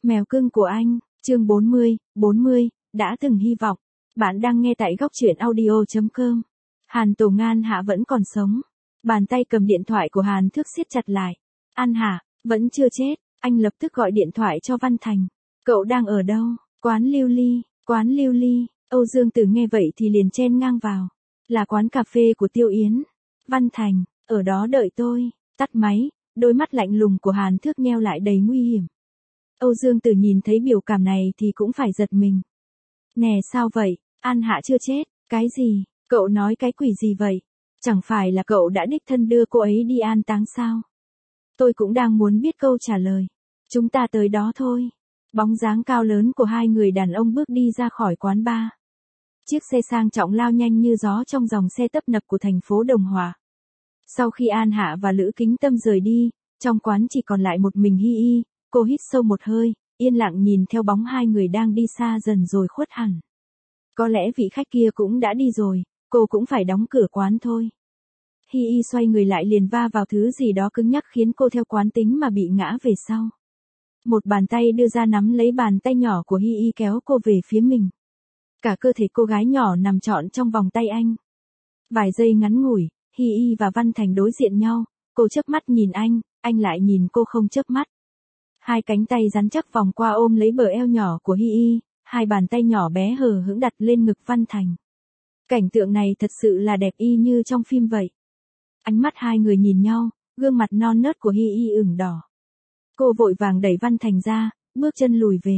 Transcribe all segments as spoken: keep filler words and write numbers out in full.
Mèo cưng của anh, chương bốn mươi, bốn mươi, đã từng hy vọng. Bạn đang nghe tại góc truyện audio chấm com. Hàn Tổ Ngan Hạ vẫn còn sống. Bàn tay cầm điện thoại của Hàn Thước siết chặt lại. An Hạ, vẫn chưa chết. Anh lập tức gọi điện thoại cho Văn Thành. Cậu đang ở đâu? Quán Lưu Ly, quán Lưu Ly. Âu Dương Tử nghe vậy thì liền chen ngang vào. Là quán cà phê của Tiêu Yến. Văn Thành, ở đó đợi tôi. Tắt máy, đôi mắt lạnh lùng của Hàn Thước nheo lại đầy nguy hiểm. Âu Dương Tử nhìn thấy biểu cảm này thì cũng phải giật mình. Nè sao vậy, An Hạ chưa chết, cái gì, cậu nói cái quỷ gì vậy? Chẳng phải là cậu đã đích thân đưa cô ấy đi an táng sao? Tôi cũng đang muốn biết câu trả lời. Chúng ta tới đó thôi. Bóng dáng cao lớn của hai người đàn ông bước đi ra khỏi quán bar. Chiếc xe sang trọng lao nhanh như gió trong dòng xe tấp nập của thành phố Đồng Hòa. Sau khi An Hạ và Lữ Kính Tâm rời đi, trong quán chỉ còn lại một mình Hi Y. Cô hít sâu một hơi, yên lặng nhìn theo bóng hai người đang đi xa dần rồi khuất hẳn. Có lẽ vị khách kia cũng đã đi rồi, cô cũng phải đóng cửa quán thôi. Hi Y xoay người lại liền va vào thứ gì đó cứng nhắc khiến cô theo quán tính mà bị ngã về sau. Một bàn tay đưa ra nắm lấy bàn tay nhỏ của Hi Y kéo cô về phía mình. Cả cơ thể cô gái nhỏ nằm trọn trong vòng tay anh. Vài giây ngắn ngủi, Hi Y và Văn Thành đối diện nhau, cô chớp mắt nhìn anh, anh lại nhìn cô không chớp mắt. Hai cánh tay rắn chắc vòng qua ôm lấy bờ eo nhỏ của Hi Y, hai bàn tay nhỏ bé hờ hững đặt lên ngực Văn Thành. Cảnh tượng này thật sự là đẹp y như trong phim vậy. Ánh mắt hai người nhìn nhau, gương mặt non nớt của Hi Y ửng đỏ. Cô vội vàng đẩy Văn Thành ra, bước chân lùi về.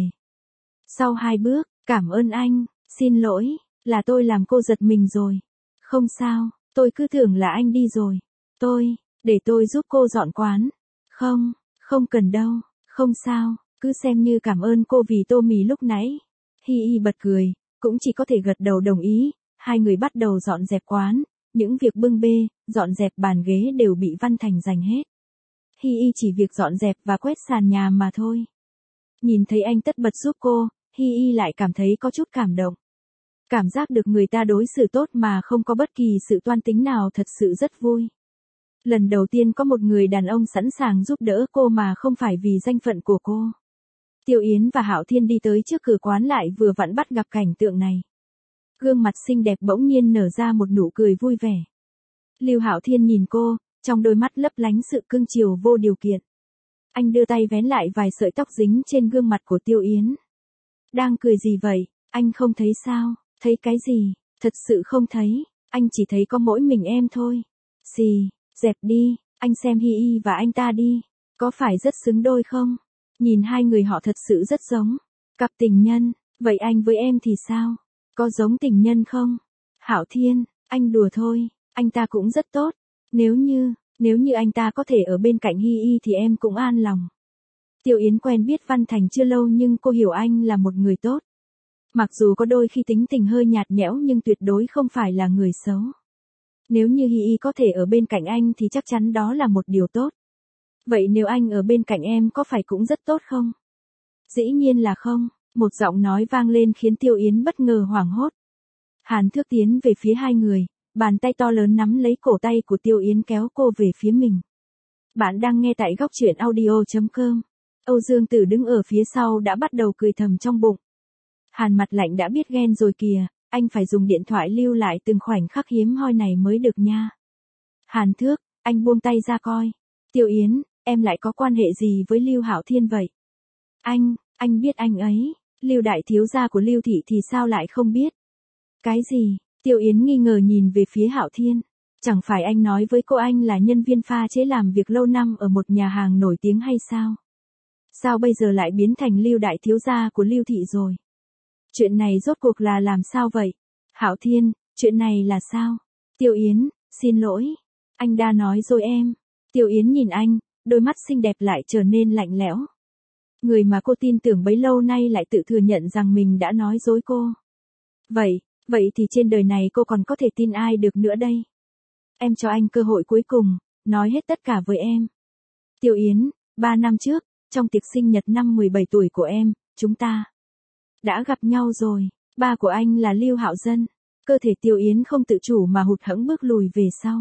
Sau hai bước, cảm ơn anh, xin lỗi, là tôi làm cô giật mình rồi. Không sao, tôi cứ tưởng là anh đi rồi. Tôi, để tôi giúp cô dọn quán. Không, không cần đâu. Không sao, cứ xem như cảm ơn cô vì tô mì lúc nãy. Hi Y bật cười, cũng chỉ có thể gật đầu đồng ý. Hai người bắt đầu dọn dẹp quán, những việc bưng bê, dọn dẹp bàn ghế đều bị Văn Thành giành hết. Hi Y chỉ việc dọn dẹp và quét sàn nhà mà thôi. Nhìn thấy anh tất bật giúp cô, Hi Y lại cảm thấy có chút cảm động. Cảm giác được người ta đối xử tốt mà không có bất kỳ sự toan tính nào thật sự rất vui. Lần đầu tiên có một người đàn ông sẵn sàng giúp đỡ cô mà không phải vì danh phận của cô. Tiêu Yến và Hạo Thiên đi tới trước cửa quán lại vừa vặn bắt gặp cảnh tượng này. Gương mặt xinh đẹp bỗng nhiên nở ra một nụ cười vui vẻ. Lưu Hạo Thiên nhìn cô, trong đôi mắt lấp lánh sự cưng chiều vô điều kiện. Anh đưa tay vén lại vài sợi tóc dính trên gương mặt của Tiêu Yến. Đang cười gì vậy, anh không thấy sao, thấy cái gì, thật sự không thấy, anh chỉ thấy có mỗi mình em thôi. Gì? Dẹp đi, anh xem Hi Y và anh ta đi, có phải rất xứng đôi không? Nhìn hai người họ thật sự rất giống. Cặp tình nhân, vậy anh với em thì sao? Có giống tình nhân không? Hạo Thiên, anh đùa thôi, anh ta cũng rất tốt. Nếu như, nếu như anh ta có thể ở bên cạnh Hi Y thì em cũng an lòng. Tiêu Yến quen biết Văn Thành chưa lâu nhưng cô hiểu anh là một người tốt. Mặc dù có đôi khi tính tình hơi nhạt nhẽo nhưng tuyệt đối không phải là người xấu. Nếu như Hi Y có thể ở bên cạnh anh thì chắc chắn đó là một điều tốt. Vậy nếu anh ở bên cạnh em có phải cũng rất tốt không? Dĩ nhiên là không, một giọng nói vang lên khiến Tiêu Yến bất ngờ hoảng hốt. Hàn Thước tiến về phía hai người, bàn tay to lớn nắm lấy cổ tay của Tiêu Yến kéo cô về phía mình. Bạn đang nghe tại góc truyện audio chấm com. Âu Dương Tử đứng ở phía sau đã bắt đầu cười thầm trong bụng. Hàn Mặt Lạnh đã biết ghen rồi kìa. Anh phải dùng điện thoại lưu lại từng khoảnh khắc hiếm hoi này mới được nha. Hàn Thước, anh buông tay ra coi. Tiêu Yến, em lại có quan hệ gì với Lưu Hạo Thiên vậy? Anh, anh biết anh ấy. Lưu đại thiếu gia của Lưu thị thì sao lại không biết? Cái gì? Tiêu Yến nghi ngờ nhìn về phía Hạo Thiên. Chẳng phải anh nói với cô anh là nhân viên pha chế làm việc lâu năm ở một nhà hàng nổi tiếng hay sao? Sao bây giờ lại biến thành Lưu đại thiếu gia của Lưu thị rồi? Chuyện này rốt cuộc là làm sao vậy? Hạo Thiên, chuyện này là sao? Tiêu Yến, xin lỗi. Anh đã nói rồi em. Tiêu Yến nhìn anh, đôi mắt xinh đẹp lại trở nên lạnh lẽo. Người mà cô tin tưởng bấy lâu nay lại tự thừa nhận rằng mình đã nói dối cô. Vậy, vậy thì trên đời này cô còn có thể tin ai được nữa đây? Em cho anh cơ hội cuối cùng, nói hết tất cả với em. Tiêu Yến, ba năm trước, trong tiệc sinh nhật năm mười bảy tuổi của em, chúng ta đã gặp nhau rồi. Ba của anh là Lưu Hạo Dân. Cơ thể Tiêu Yến không tự chủ mà hụt hẫng bước lùi về sau.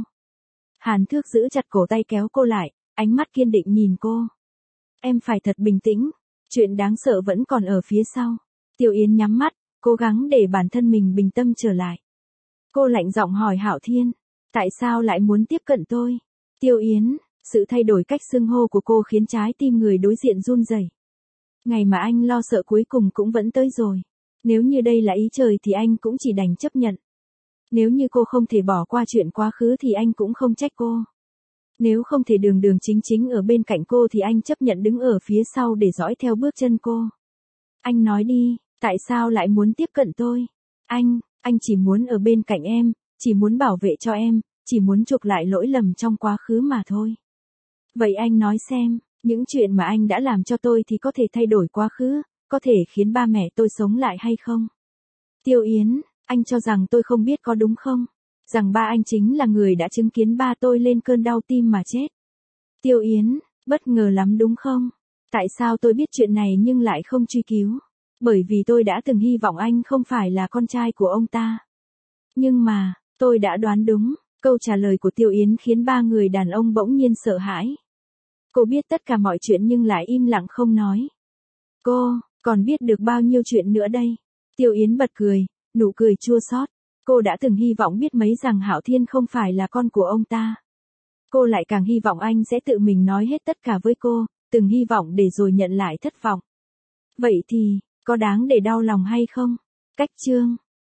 Hàn Thước giữ chặt cổ tay kéo cô lại, ánh mắt kiên định nhìn cô. Em phải thật bình tĩnh. Chuyện đáng sợ vẫn còn ở phía sau. Tiêu Yến nhắm mắt, cố gắng để bản thân mình bình tâm trở lại. Cô lạnh giọng hỏi Hạo Thiên, tại sao lại muốn tiếp cận tôi? Tiêu Yến, sự thay đổi cách xưng hô của cô khiến trái tim người đối diện run rẩy. Ngày mà anh lo sợ cuối cùng cũng vẫn tới rồi. Nếu như đây là ý trời thì anh cũng chỉ đành chấp nhận. Nếu như cô không thể bỏ qua chuyện quá khứ thì anh cũng không trách cô. Nếu không thể đường đường chính chính ở bên cạnh cô thì anh chấp nhận đứng ở phía sau để dõi theo bước chân cô. Anh nói đi, tại sao lại muốn tiếp cận tôi? Anh, anh chỉ muốn ở bên cạnh em, chỉ muốn bảo vệ cho em, chỉ muốn chuộc lại lỗi lầm trong quá khứ mà thôi. Vậy anh nói xem, những chuyện mà anh đã làm cho tôi thì có thể thay đổi quá khứ, có thể khiến ba mẹ tôi sống lại hay không? Tiêu Yến, anh cho rằng tôi không biết có đúng không? Rằng ba anh chính là người đã chứng kiến ba tôi lên cơn đau tim mà chết. Tiêu Yến, bất ngờ lắm đúng không? Tại sao tôi biết chuyện này nhưng lại không truy cứu? Bởi vì tôi đã từng hy vọng anh không phải là con trai của ông ta. Nhưng mà, tôi đã đoán đúng. Câu trả lời của Tiêu Yến khiến ba người đàn ông bỗng nhiên sợ hãi. Cô biết tất cả mọi chuyện nhưng lại im lặng không nói. Cô, còn biết được bao nhiêu chuyện nữa đây? Tiêu Yến bật cười, nụ cười chua xót. Cô đã từng hy vọng biết mấy rằng Hạo Thiên không phải là con của ông ta. Cô lại càng hy vọng anh sẽ tự mình nói hết tất cả với cô, từng hy vọng để rồi nhận lại thất vọng. Vậy thì, có đáng để đau lòng hay không? Cách chương